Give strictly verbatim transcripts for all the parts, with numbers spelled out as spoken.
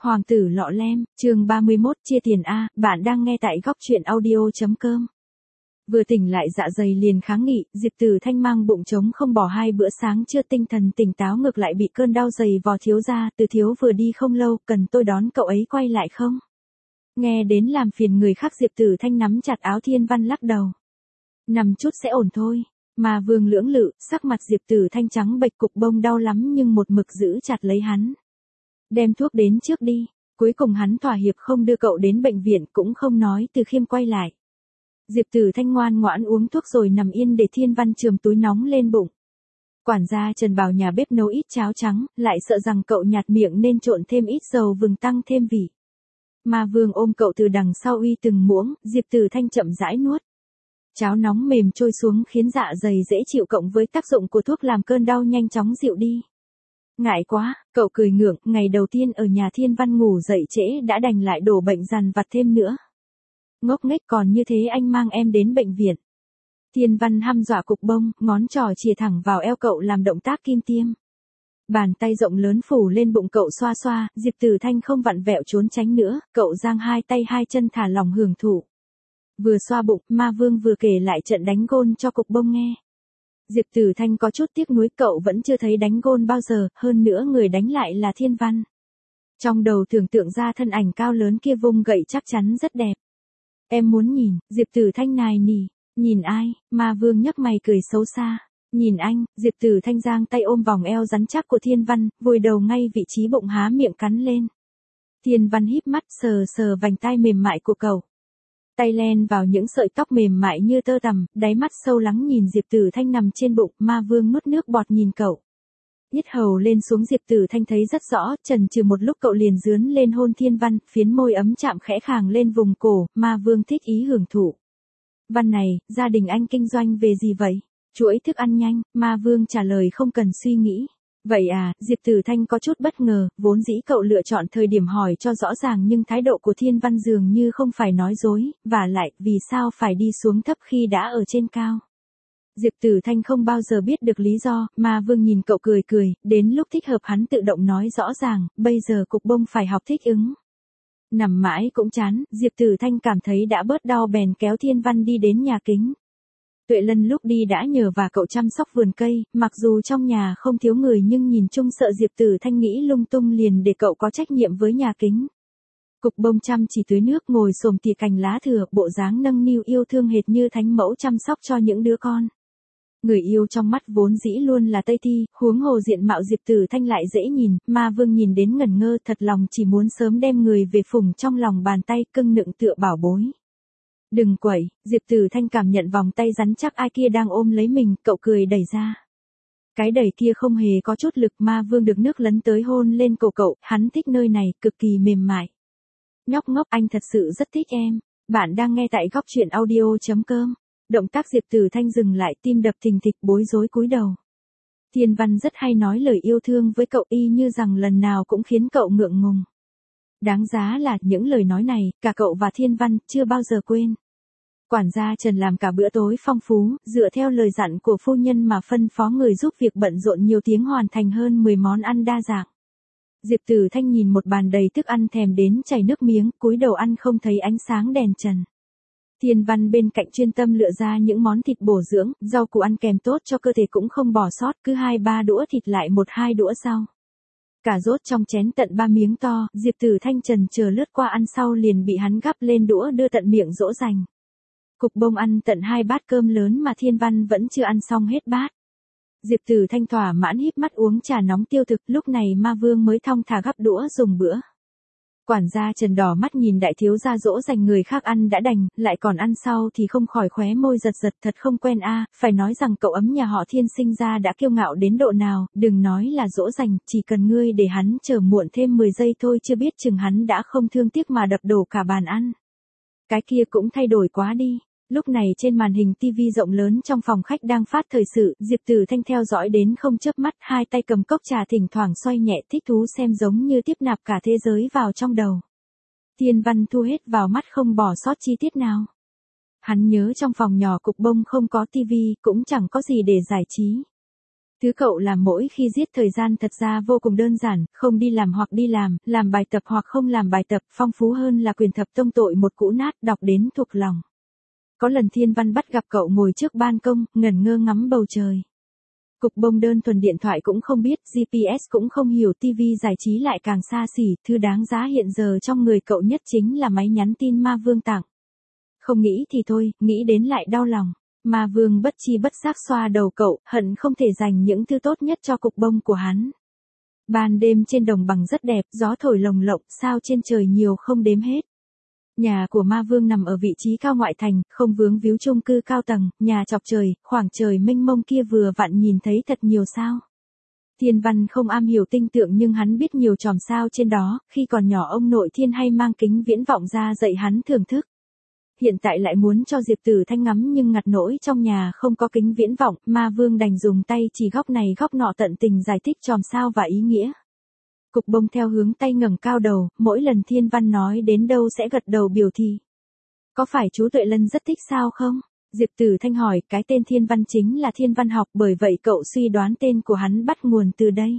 Hoàng tử lọ lem, chương ba mươi mốt, chia tiền A, bạn đang nghe tại góc truyện audio.com. Vừa tỉnh lại dạ dày liền kháng nghị, Diệp Tử Thanh mang bụng trống không bỏ hai bữa sáng chưa, tinh thần tỉnh táo ngược lại bị cơn đau dày vò. Thiếu gia, Từ thiếu vừa đi không lâu, cần tôi đón cậu ấy quay lại không? Nghe đến làm phiền người khác, Diệp Tử Thanh nắm chặt áo Thiên Văn lắc đầu. Nằm chút sẽ ổn thôi. Mà Vương lưỡng lự, sắc mặt Diệp Tử Thanh trắng bệch, cục bông đau lắm nhưng một mực giữ chặt lấy hắn. Đem thuốc đến trước đi. Cuối cùng hắn thỏa hiệp không đưa cậu đến bệnh viện, cũng không nói Từ Khiêm quay lại. Diệp Tử Thanh ngoan ngoãn uống thuốc rồi nằm yên để Thiên Văn chườm túi nóng lên bụng. Quản gia Trần bảo nhà bếp nấu ít cháo trắng, lại sợ rằng cậu nhạt miệng nên trộn thêm ít dầu vừng tăng thêm vị. Mà Vương ôm cậu từ đằng sau uy từng muỗng, Diệp Tử Thanh chậm rãi nuốt. Cháo nóng mềm trôi xuống khiến dạ dày dễ chịu, cộng với tác dụng của thuốc làm cơn đau nhanh chóng dịu đi. Ngại quá, cậu cười ngượng, ngày đầu tiên ở nhà Thiên Văn ngủ dậy trễ đã đành lại đổ bệnh dằn vặt thêm nữa. Ngốc nghếch, còn như thế anh mang em đến bệnh viện. Thiên Văn hăm dọa cục bông, ngón trỏ chìa thẳng vào eo cậu làm động tác kim tiêm. Bàn tay rộng lớn phủ lên bụng cậu xoa xoa, Diệp Tử Thanh không vặn vẹo trốn tránh nữa, cậu giang hai tay hai chân thả lỏng hưởng thụ. Vừa xoa bụng, Ma Vương vừa kể lại trận đánh gôn cho cục bông nghe. Diệp Tử Thanh có chút tiếc nuối, cậu vẫn chưa thấy đánh gôn bao giờ, hơn nữa người đánh lại là Thiên Văn. Trong đầu tưởng tượng ra thân ảnh cao lớn kia vung gậy chắc chắn rất đẹp. Em muốn nhìn, Diệp Tử Thanh nài nỉ. Nhìn ai? Ma Vương nhấc mày cười xấu xa. Nhìn anh. Diệp Tử Thanh giang tay ôm vòng eo rắn chắc của Thiên Văn, vùi đầu ngay vị trí bụng, há miệng cắn lên. Thiên Văn híp mắt sờ sờ vành tai mềm mại của cậu. Tay len vào những sợi tóc mềm mại như tơ tằm, đáy mắt sâu lắng nhìn Diệp Tử Thanh nằm trên bụng. Ma Vương nuốt nước bọt nhìn cậu. Nhít hầu lên xuống, Diệp Tử Thanh thấy rất rõ, chần chừ một lúc cậu liền dướn lên hôn Thiên Văn, phiến môi ấm chạm khẽ khàng lên vùng cổ. Ma Vương thích ý hưởng thụ. Văn này, gia đình anh kinh doanh về gì vậy? Chuỗi thức ăn nhanh. Ma Vương trả lời không cần suy nghĩ. Vậy à? Diệp Tử Thanh có chút bất ngờ, vốn dĩ cậu lựa chọn thời điểm hỏi cho rõ ràng nhưng thái độ của Thiên Văn dường như không phải nói dối, và lại, vì sao phải đi xuống thấp khi đã ở trên cao? Diệp Tử Thanh không bao giờ biết được lý do. Ma Vương nhìn cậu cười cười, đến lúc thích hợp hắn tự động nói rõ ràng, bây giờ cục bông phải học thích ứng. Nằm mãi cũng chán, Diệp Tử Thanh cảm thấy đã bớt đau bèn kéo Thiên Văn đi đến nhà kính. Tuệ Lân lúc đi đã nhờ và cậu chăm sóc vườn cây, mặc dù trong nhà không thiếu người nhưng nhìn chung sợ Diệp Tử Thanh nghĩ lung tung liền để cậu có trách nhiệm với nhà kính. Cục bông chăm chỉ tưới nước, ngồi xổm tỉa cành lá thừa, bộ dáng nâng niu yêu thương hệt như thánh mẫu chăm sóc cho những đứa con. Người yêu trong mắt vốn dĩ luôn là Tây Thi, huống hồ diện mạo Diệp Tử Thanh lại dễ nhìn. Ma Vương nhìn đến ngẩn ngơ, thật lòng chỉ muốn sớm đem người về phụng trong lòng bàn tay, cưng nựng tựa bảo bối. Đừng quẩy. Diệp Tử Thanh cảm nhận vòng tay rắn chắc ai kia đang ôm lấy mình, cậu cười đẩy ra. Cái đẩy kia không hề có chút lực. Ma Vương được nước lấn tới hôn lên cổ cậu, hắn thích nơi này, cực kỳ mềm mại. Nhóc ngốc, anh thật sự rất thích em. Bạn đang nghe tại góc truyện audio.com. Động tác Diệp Tử Thanh dừng lại, tim đập thình thịch, bối rối cúi đầu. Thiên Văn rất hay nói lời yêu thương với cậu, y như rằng lần nào cũng khiến cậu ngượng ngùng. Đáng giá là, những lời nói này, cả cậu và Thiên Văn chưa bao giờ quên. Quản gia Trần làm cả bữa tối phong phú, dựa theo lời dặn của phu nhân mà phân phó người giúp việc bận rộn nhiều tiếng hoàn thành hơn mười món ăn đa dạng. Diệp Tử Thanh nhìn một bàn đầy thức ăn thèm đến chảy nước miếng, cúi đầu ăn không thấy ánh sáng đèn trần. Thiên Văn bên cạnh chuyên tâm lựa ra những món thịt bổ dưỡng, rau củ ăn kèm tốt cho cơ thể cũng không bỏ sót, cứ hai ba đũa thịt lại một hai đũa rau. Cà rốt trong chén tận ba miếng to, Diệp Tử Thanh trần chờ lướt qua ăn sau liền bị hắn gắp lên đũa đưa tận miệng dỗ dành. Cục bông ăn tận hai bát cơm lớn mà Thiên Văn vẫn chưa ăn xong hết bát. Diệp Tử Thanh thỏa mãn híp mắt uống trà nóng tiêu thực, lúc này Ma Vương mới thong thả gắp đũa dùng bữa. Quản gia Trần đỏ mắt nhìn đại thiếu gia dỗ dành người khác ăn đã đành, lại còn ăn sau thì không khỏi khóe môi giật giật, thật không quen a. À, phải nói rằng cậu ấm nhà họ Thiên sinh ra đã kiêu ngạo đến độ nào, đừng nói là dỗ dành, chỉ cần ngươi để hắn chờ muộn thêm mười giây thôi chưa biết chừng hắn đã không thương tiếc mà đập đổ cả bàn ăn. Cái kia cũng thay đổi quá đi. Lúc này trên màn hình tivi rộng lớn trong phòng khách đang phát thời sự, Diệp Tử Thanh theo dõi đến không chớp mắt, hai tay cầm cốc trà thỉnh thoảng xoay nhẹ, thích thú xem giống như tiếp nạp cả thế giới vào trong đầu. Thiên Văn thu hết vào mắt không bỏ sót chi tiết nào. Hắn nhớ trong phòng nhỏ cục bông không có tivi, cũng chẳng có gì để giải trí. Thứ cậu làm mỗi khi giết thời gian thật ra vô cùng đơn giản, không đi làm hoặc đi làm, làm bài tập hoặc không làm bài tập, phong phú hơn là quyền thập tông tội một cũ nát, đọc đến thuộc lòng. Có lần Thiên Văn bắt gặp cậu ngồi trước ban công, ngẩn ngơ ngắm bầu trời. Cục bông đơn thuần điện thoại cũng không biết, giê pê ét cũng không hiểu, tivi giải trí lại càng xa xỉ, thứ đáng giá hiện giờ trong người cậu nhất chính là máy nhắn tin Ma Vương tặng. Không nghĩ thì thôi, nghĩ đến lại đau lòng. Ma Vương bất chi bất giác xoa đầu cậu, hận không thể dành những thứ tốt nhất cho cục bông của hắn. Ban đêm trên đồng bằng rất đẹp, gió thổi lồng lộng, sao trên trời nhiều không đếm hết. Nhà của Ma Vương nằm ở vị trí cao ngoại thành, không vướng víu chung cư cao tầng, nhà chọc trời, khoảng trời mênh mông kia vừa vặn nhìn thấy thật nhiều sao. Thiên Văn không am hiểu tinh tượng nhưng hắn biết nhiều chòm sao trên đó, khi còn nhỏ ông nội Thiên hay mang kính viễn vọng ra dạy hắn thưởng thức. Hiện tại lại muốn cho Diệp Tử Thanh ngắm nhưng ngặt nỗi trong nhà không có kính viễn vọng, Ma Vương đành dùng tay chỉ góc này góc nọ tận tình giải thích chòm sao và ý nghĩa. Cục bông theo hướng tay ngẩng cao đầu, mỗi lần Thiên Văn nói đến đâu sẽ gật đầu biểu thị. Có phải chú Tuệ Lân rất thích sao không? Diệp Tử Thanh hỏi, cái tên Thiên Văn chính là Thiên Văn học, bởi vậy cậu suy đoán tên của hắn bắt nguồn từ đây.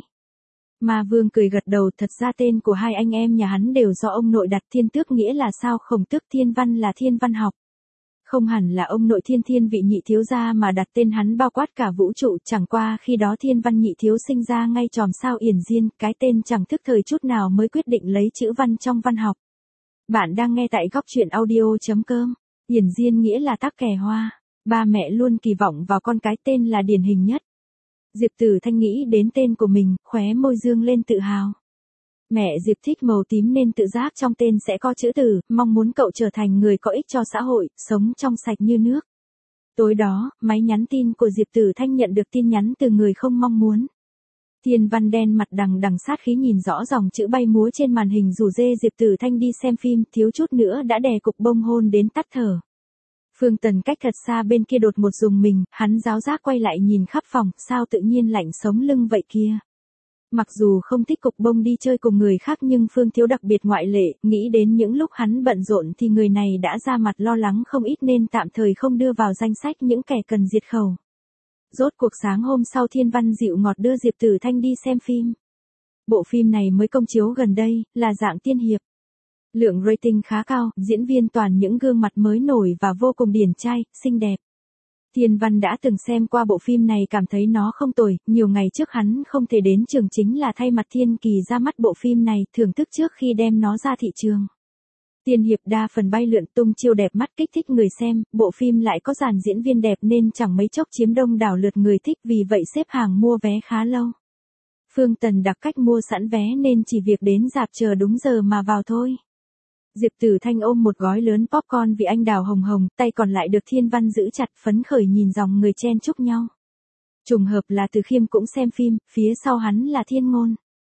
Ma Vương cười gật đầu, thật ra tên của hai anh em nhà hắn đều do ông nội đặt, Thiên Tước nghĩa là sao, Khổng Tước Thiên Văn là Thiên Văn học. Không hẳn là ông nội Thiên Thiên vị nhị thiếu gia mà đặt tên hắn bao quát cả vũ trụ, chẳng qua khi đó Thiên Văn nhị thiếu sinh ra ngay chòm sao Yển Diên, cái tên chẳng thức thời chút nào mới quyết định lấy chữ văn trong văn học. Bạn đang nghe tại góc truyện audio chấm com. Yển Diên nghĩa là tắc kè hoa. Ba mẹ luôn kỳ vọng vào con cái, tên là điển hình nhất. Diệp Tử Thanh nghĩ đến tên của mình, khóe môi dương lên tự hào. Mẹ Diệp thích màu tím nên tự giác trong tên sẽ có chữ Tử, mong muốn cậu trở thành người có ích cho xã hội, sống trong sạch như nước. Tối đó, máy nhắn tin của Diệp Tử Thanh nhận được tin nhắn từ người không mong muốn. Thiên Văn đen mặt đằng đằng sát khí nhìn rõ dòng chữ bay múa trên màn hình rủ dê Diệp Tử Thanh đi xem phim, thiếu chút nữa đã đè cục bông hôn đến tắt thở. Phương Tần cách thật xa bên kia đột một dùng mình, hắn giáo giác quay lại nhìn khắp phòng, sao tự nhiên lạnh sống lưng vậy kia. Mặc dù không thích cục bông đi chơi cùng người khác nhưng Phương Thiếu đặc biệt ngoại lệ, nghĩ đến những lúc hắn bận rộn thì người này đã ra mặt lo lắng không ít nên tạm thời không đưa vào danh sách những kẻ cần diệt khẩu. Rốt cuộc sáng hôm sau Thiên Văn dịu ngọt đưa Diệp Tử Thanh đi xem phim. Bộ phim này mới công chiếu gần đây, là dạng tiên hiệp. Lượng rating khá cao, diễn viên toàn những gương mặt mới nổi và vô cùng điển trai, xinh đẹp. Thiên Văn đã từng xem qua bộ phim này cảm thấy nó không tồi, nhiều ngày trước hắn không thể đến trường chính là thay mặt Thiên Kỳ ra mắt bộ phim này, thưởng thức trước khi đem nó ra thị trường. Tiên hiệp đa phần bay lượn tung chiêu đẹp mắt kích thích người xem, bộ phim lại có dàn diễn viên đẹp nên chẳng mấy chốc chiếm đông đảo lượt người thích, vì vậy xếp hàng mua vé khá lâu. Phương Tần đặc cách mua sẵn vé nên chỉ việc đến rạp chờ đúng giờ mà vào thôi. Diệp Tử Thanh ôm một gói lớn popcorn vị anh đào hồng hồng, tay còn lại được Thiên Văn giữ chặt, phấn khởi nhìn dòng người chen chúc nhau. Trùng hợp là Từ Khiêm cũng xem phim, phía sau hắn là Thiên Ngôn.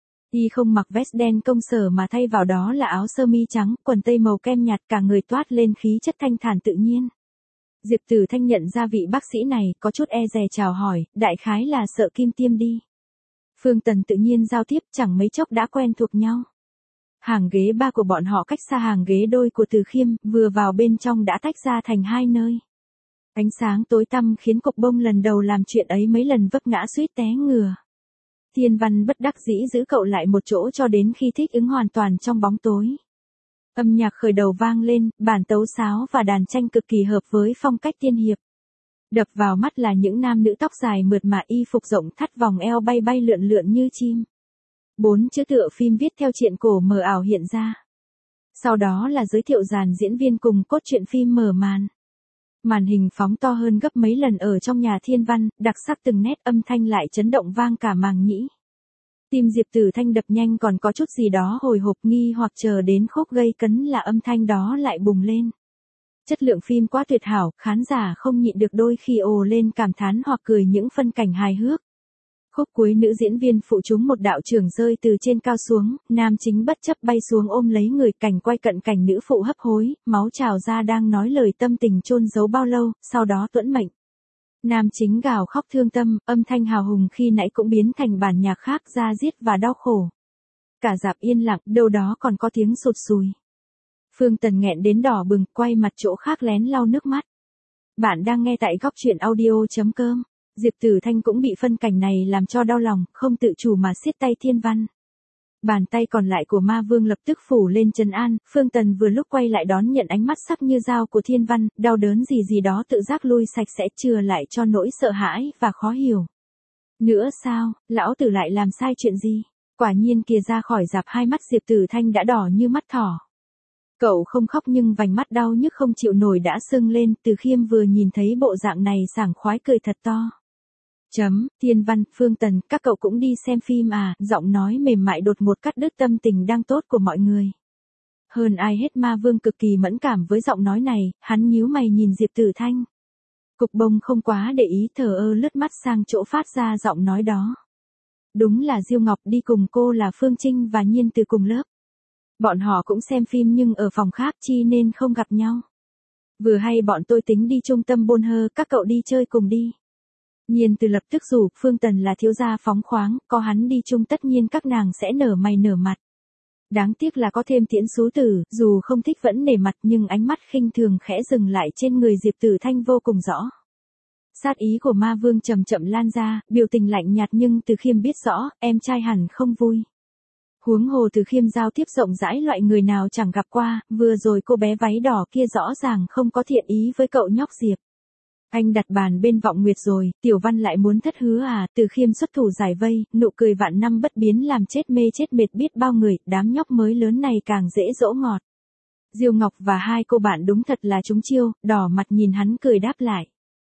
Y không mặc vest đen công sở mà thay vào đó là áo sơ mi trắng, quần tây màu kem nhạt, cả người toát lên khí chất thanh thản tự nhiên. Diệp Tử Thanh nhận ra vị bác sĩ này, có chút e dè chào hỏi, đại khái là sợ Kim Tiêm đi. Phương Tần tự nhiên giao tiếp, chẳng mấy chốc đã quen thuộc nhau. Hàng ghế ba của bọn họ cách xa hàng ghế đôi của Từ Khiêm, vừa vào bên trong đã tách ra thành hai nơi. Ánh sáng tối tăm khiến cục bông lần đầu làm chuyện ấy mấy lần vấp ngã suýt té ngửa. Thiên Văn bất đắc dĩ giữ cậu lại một chỗ cho đến khi thích ứng hoàn toàn trong bóng tối. Âm nhạc khởi đầu vang lên, bản tấu sáo và đàn tranh cực kỳ hợp với phong cách tiên hiệp. Đập vào mắt là những nam nữ tóc dài mượt mà, y phục rộng thắt vòng eo bay bay lượn lượn như chim. Bốn chữ tựa phim viết theo truyện cổ mờ ảo hiện ra. Sau đó là giới thiệu dàn diễn viên cùng cốt truyện phim mở màn. Màn hình phóng to hơn gấp mấy lần ở trong nhà Thiên Văn, đặc sắc từng nét, âm thanh lại chấn động vang cả màng nhĩ. Tim Diệp Tử Thanh đập nhanh, còn có chút gì đó hồi hộp nghi hoặc chờ đến khúc gây cấn là âm thanh đó lại bùng lên. Chất lượng phim quá tuyệt hảo, khán giả không nhịn được đôi khi ồ lên cảm thán hoặc cười những phân cảnh hài hước. Khúc cuối nữ diễn viên phụ trúng một đạo chưởng rơi từ trên cao xuống, nam chính bất chấp bay xuống ôm lấy người, cảnh quay cận cảnh nữ phụ hấp hối, máu trào ra đang nói lời tâm tình chôn giấu bao lâu, sau đó tuẫn mệnh. Nam chính gào khóc thương tâm, âm thanh hào hùng khi nãy cũng biến thành bản nhạc khác, da diết và đau khổ. Cả rạp yên lặng, đâu đó còn có tiếng sụt sùi. Phương Tần nghẹn đến đỏ bừng, quay mặt chỗ khác lén lau nước mắt. Bạn đang nghe tại góc truyện audio chấm com. Diệp Tử Thanh cũng bị phân cảnh này làm cho đau lòng, không tự chủ mà siết tay Thiên Văn. Bàn tay còn lại của Ma Vương lập tức phủ lên trấn an, Phương Tần vừa lúc quay lại đón nhận ánh mắt sắc như dao của Thiên Văn, đau đớn gì gì đó tự giác lui sạch sẽ chừa lại cho nỗi sợ hãi và khó hiểu. Nữa sao, lão tử lại làm sai chuyện gì? Quả nhiên kìa, ra khỏi rạp hai mắt Diệp Tử Thanh đã đỏ như mắt thỏ. Cậu không khóc nhưng vành mắt đau nhức không chịu nổi đã sưng lên, Từ Khiêm vừa nhìn thấy bộ dạng này sảng khoái cười thật to. Chấm, Thiên Văn, Phương Tần, các cậu cũng đi xem phim à, giọng nói mềm mại đột ngột cắt đứt tâm tình đang tốt của mọi người. Hơn ai hết Ma Vương cực kỳ mẫn cảm với giọng nói này, hắn nhíu mày nhìn Diệp Tử Thanh. Cục Bông không quá để ý, thờ ơ lướt mắt sang chỗ phát ra giọng nói đó. Đúng là Diêu Ngọc, đi cùng cô là Phương Trinh và Nhiên từ cùng lớp. Bọn họ cũng xem phim nhưng ở phòng khác chi nên không gặp nhau. Vừa hay bọn tôi tính đi trung tâm Bôn Hơ, các cậu đi chơi cùng đi. Nhiên từ lập tức rủ, Phương Tần là thiếu gia phóng khoáng, có hắn đi chung tất nhiên các nàng sẽ nở mày nở mặt. Đáng tiếc là có thêm Tiễn Sú Tử, dù không thích vẫn nể mặt nhưng ánh mắt khinh thường khẽ dừng lại trên người Diệp Tử Thanh vô cùng rõ. Sát ý của Ma Vương chậm chậm lan ra, biểu tình lạnh nhạt nhưng Từ Khiêm biết rõ, em trai hẳn không vui. Huống hồ Từ Khiêm giao tiếp rộng rãi loại người nào chẳng gặp qua, vừa rồi cô bé váy đỏ kia rõ ràng không có thiện ý với cậu nhóc Diệp. Anh đặt bàn bên Vọng Nguyệt rồi, Tiểu Văn lại muốn thất hứa à, Từ Khiêm xuất thủ giải vây, nụ cười vạn năm bất biến làm chết mê chết mệt biết bao người, đám nhóc mới lớn này càng dễ dỗ ngọt. Diêu Ngọc và hai cô bạn đúng thật là trúng chiêu, đỏ mặt nhìn hắn cười đáp lại.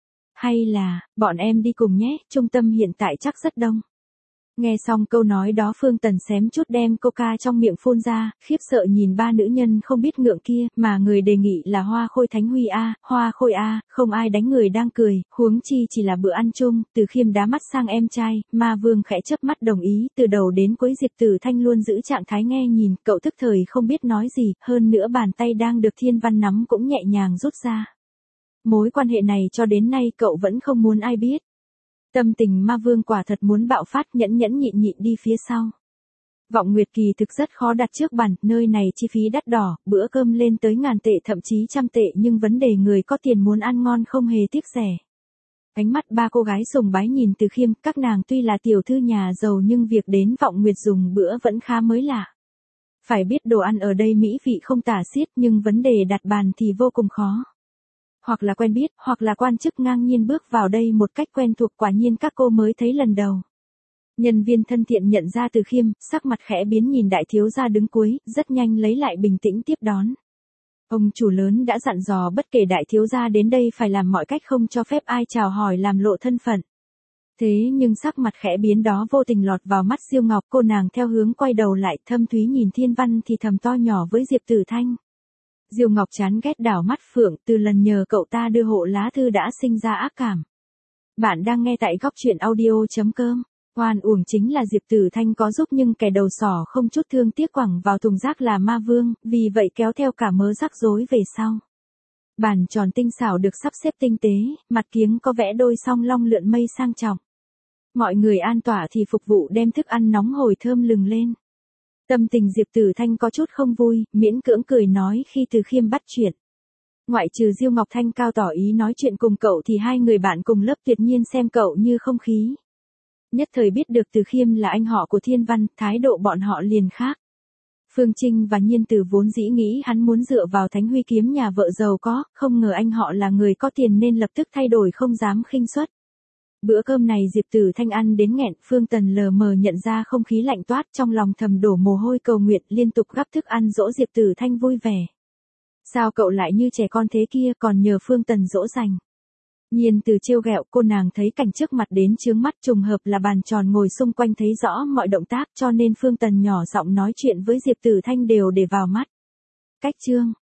Hay là, bọn em đi cùng nhé, trung tâm hiện tại chắc rất đông. Nghe xong câu nói đó Phương Tần xém chút đem coca trong miệng phun ra, khiếp sợ nhìn ba nữ nhân không biết ngượng kia, mà người đề nghị là Hoa Khôi Thánh Huy a, Hoa Khôi a, không ai đánh người đang cười, huống chi chỉ là bữa ăn chung, Từ Khiêm đá mắt sang em trai, Ma Vương khẽ chớp mắt đồng ý, từ đầu đến cuối Diệp Tử Thanh luôn giữ trạng thái nghe nhìn, cậu tức thời không biết nói gì, hơn nữa bàn tay đang được Thiên Văn nắm cũng nhẹ nhàng rút ra. Mối quan hệ này cho đến nay cậu vẫn không muốn ai biết. Tâm tình Ma Vương quả thật muốn bạo phát, nhẫn nhẫn nhịn nhịn đi phía sau. Vọng Nguyệt kỳ thực rất khó đặt trước bàn, nơi này chi phí đắt đỏ, bữa cơm lên tới ngàn tệ thậm chí trăm tệ nhưng vấn đề người có tiền muốn ăn ngon không hề tiếc rẻ. Ánh mắt ba cô gái sùng bái nhìn Từ Khiêm, các nàng tuy là tiểu thư nhà giàu nhưng việc đến Vọng Nguyệt dùng bữa vẫn khá mới lạ. Phải biết đồ ăn ở đây mỹ vị không tả xiết nhưng vấn đề đặt bàn thì vô cùng khó. Hoặc là quen biết, hoặc là quan chức ngang nhiên bước vào đây một cách quen thuộc, quả nhiên các cô mới thấy lần đầu. Nhân viên thân thiện nhận ra Từ Khiêm, sắc mặt khẽ biến nhìn đại thiếu gia đứng cuối, rất nhanh lấy lại bình tĩnh tiếp đón. Ông chủ lớn đã dặn dò bất kể đại thiếu gia đến đây phải làm mọi cách không cho phép ai chào hỏi làm lộ thân phận. Thế nhưng sắc mặt khẽ biến đó vô tình lọt vào mắt Diêu Ngọc, cô nàng theo hướng quay đầu lại thâm thúy nhìn Thiên Văn thì thầm to nhỏ với Diệp Tử Thanh. Diêu Ngọc chán ghét đảo mắt phượng, từ lần nhờ cậu ta đưa hộ lá thư đã sinh ra ác cảm. Bạn đang nghe tại góc truyện audio chấm com. Oan uổng chính là Diệp Tử Thanh có giúp nhưng kẻ đầu sỏ không chút thương tiếc quẳng vào thùng rác là Ma Vương, vì vậy kéo theo cả mớ rắc rối về sau. Bàn tròn tinh xảo được sắp xếp tinh tế, mặt kiếng có vẽ đôi song long lượn mây sang trọng. Mọi người an tọa thì phục vụ đem thức ăn nóng hổi thơm lừng lên. Tâm tình Diệp Tử Thanh có chút không vui, miễn cưỡng cười nói khi Từ Khiêm bắt chuyện. Ngoại trừ Diêu Ngọc Thanh cao tỏ ý nói chuyện cùng cậu thì hai người bạn cùng lớp tuyệt nhiên xem cậu như không khí. Nhất thời biết được Từ Khiêm là anh họ của Thiên Văn, thái độ bọn họ liền khác. Phương Trinh và Nhiên Từ vốn dĩ nghĩ hắn muốn dựa vào Thánh Huy kiếm nhà vợ giàu có, không ngờ anh họ là người có tiền nên lập tức thay đổi không dám khinh suất. Bữa cơm này Diệp Tử Thanh ăn đến nghẹn, Phương Tần lờ mờ nhận ra không khí lạnh toát trong lòng thầm đổ mồ hôi cầu nguyện liên tục gắp thức ăn dỗ Diệp Tử Thanh vui vẻ. Sao cậu lại như trẻ con thế kia còn nhờ Phương Tần dỗ dành. Nhiên Từ trêu ghẹo, cô nàng thấy cảnh trước mặt đến chướng mắt, trùng hợp là bàn tròn ngồi xung quanh thấy rõ mọi động tác cho nên Phương Tần nhỏ giọng nói chuyện với Diệp Tử Thanh đều để vào mắt. Cách chương